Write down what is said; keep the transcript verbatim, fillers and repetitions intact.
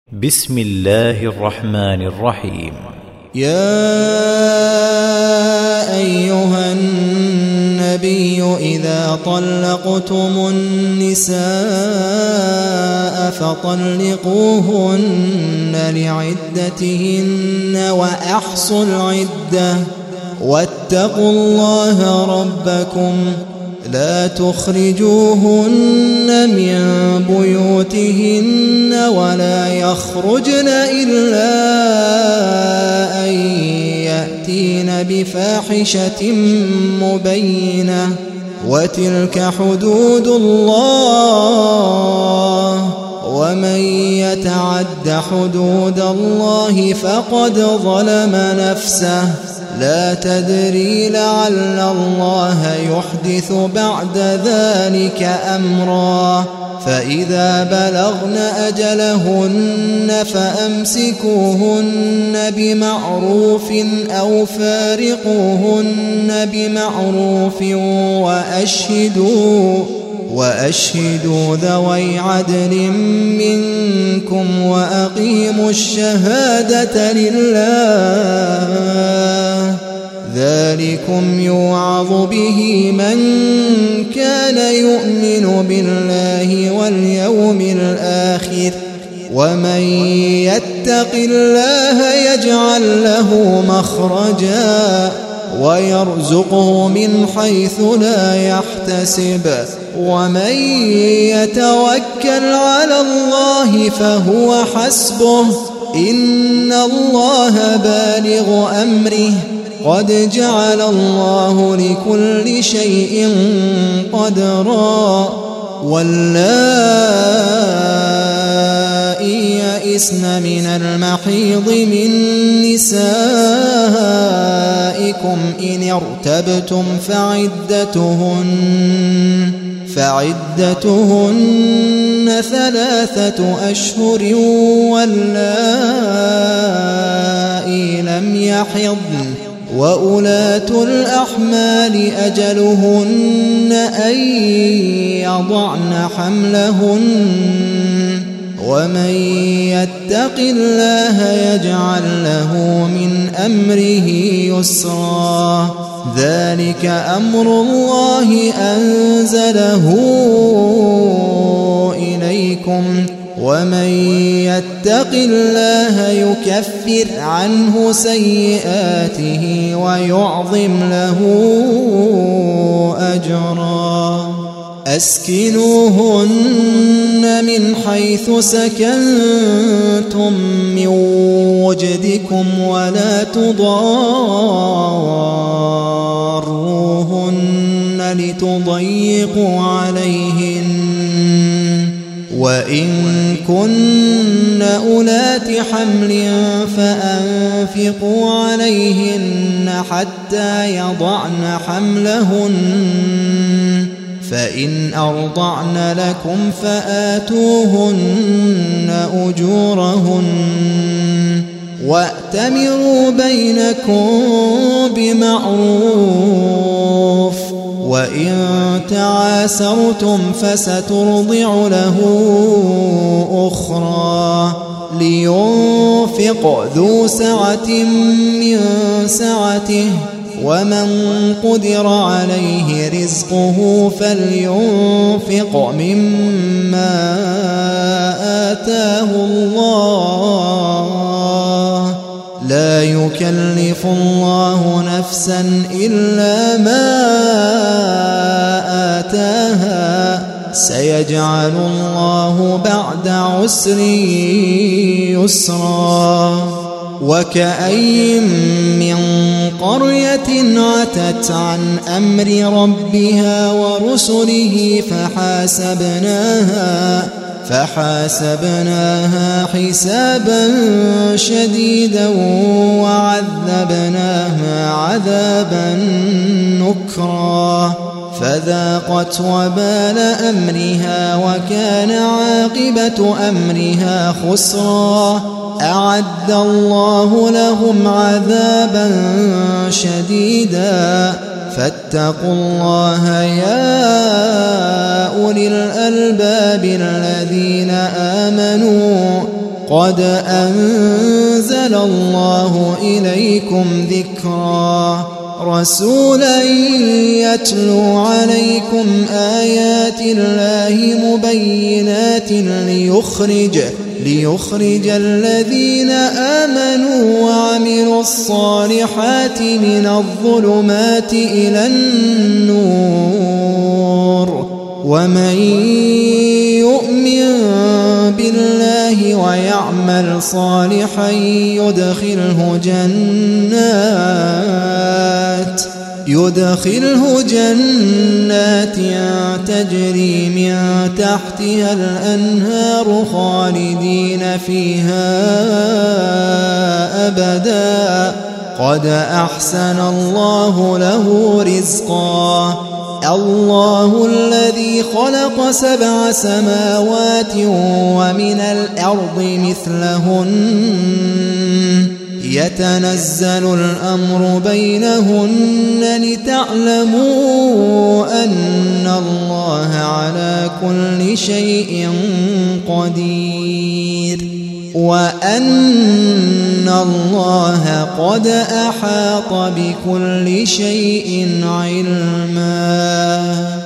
بسم الله الرحمن الرحيم. يا أيها النبي إذا طلقتم النساء فطلقوهن لعدتهن وأحصوا العدة واتقوا الله ربكم لا تخرجوهن من بيوتهن ولا يخرجن إلا أن يأتين بفاحشة مبينة وتلك حدود الله ومن يتعد حدود الله فقد ظلم نفسه لا تدري لعل الله يحدث بعد ذلك أمرا فإذا بلغن أجلهن فأمسكوهن بمعروف أو فارقوهن بمعروف وأشهدوا وأشهدوا ذوي عدل منكم وأقيموا الشهادة لله ذلكم يوعظ به من كان يؤمن بالله واليوم الآخر ومن يتق الله يجعل له مخرجا ويرزقه من حيث لا يحتسب ومن يتوكل على الله فهو حسبه إن الله بالغ أمره قد جعل الله لكل شيء قدرا واللائي يئسن من المحيض من نسائكم إن ارتبتم فعدتهن فعدتهن ثلاثة أشهر واللائي لم يحضن وأولاة الأحمال أجلهن أن يضعن حملهن ومن يتق الله يجعل له من أمره يسرا ذلك أمر الله أنزله إليكم ومن يتق الله يكفر عنه سيئاته ويعظم له أجرا أسكنوهن من حيث سكنتم من وجدكم ولا تضاروهن لتضيقوا عليهن وإن كن أولات حمل فأنفقوا عليهن حتى يضعن حملهن فإن أرضعن لكم فآتوهن أجورهن وأتمروا بينكم بمعروف وإن تعاسرتم فسترضع له أخرى لينفق ذو سعة من سعته ومن قدر عليه رزقه فلينفق مما آتاه الله لا يكلف الله نفسا إلا ما آتاها سيجعل الله بعد عسر يسرا وكأين من قرية عتت عن أمر ربها ورسله فحاسبناها فحاسبناها حسابا شديدا وعذبناها عذابا نكرا فذاقت وبال أمرها وكان عاقبة أمرها خسرا أعد الله لهم عذابا شديدا فاتقوا الله يا أولي الألباب الذين آمنوا قد أنزل الله إليكم ذكرا رسولا يتلو عليكم آيات الله مبينات ليخرج ليخرج الذين آمنوا وعملوا الصالحات من الظلمات إلى النور ومن يؤمن بالله ويعمل صالحا يدخله جنات يدخله جنات تجري من تحتها الأنهار خالدين فيها أبدا قد أحسن الله له رزقا الله الذي خلق سبع سماوات ومن الأرض مثلهن يتنزل الأمر بينهن لتعلموا أن الله على كل شيء قدير وأن الله قد أحاط بكل شيء علما.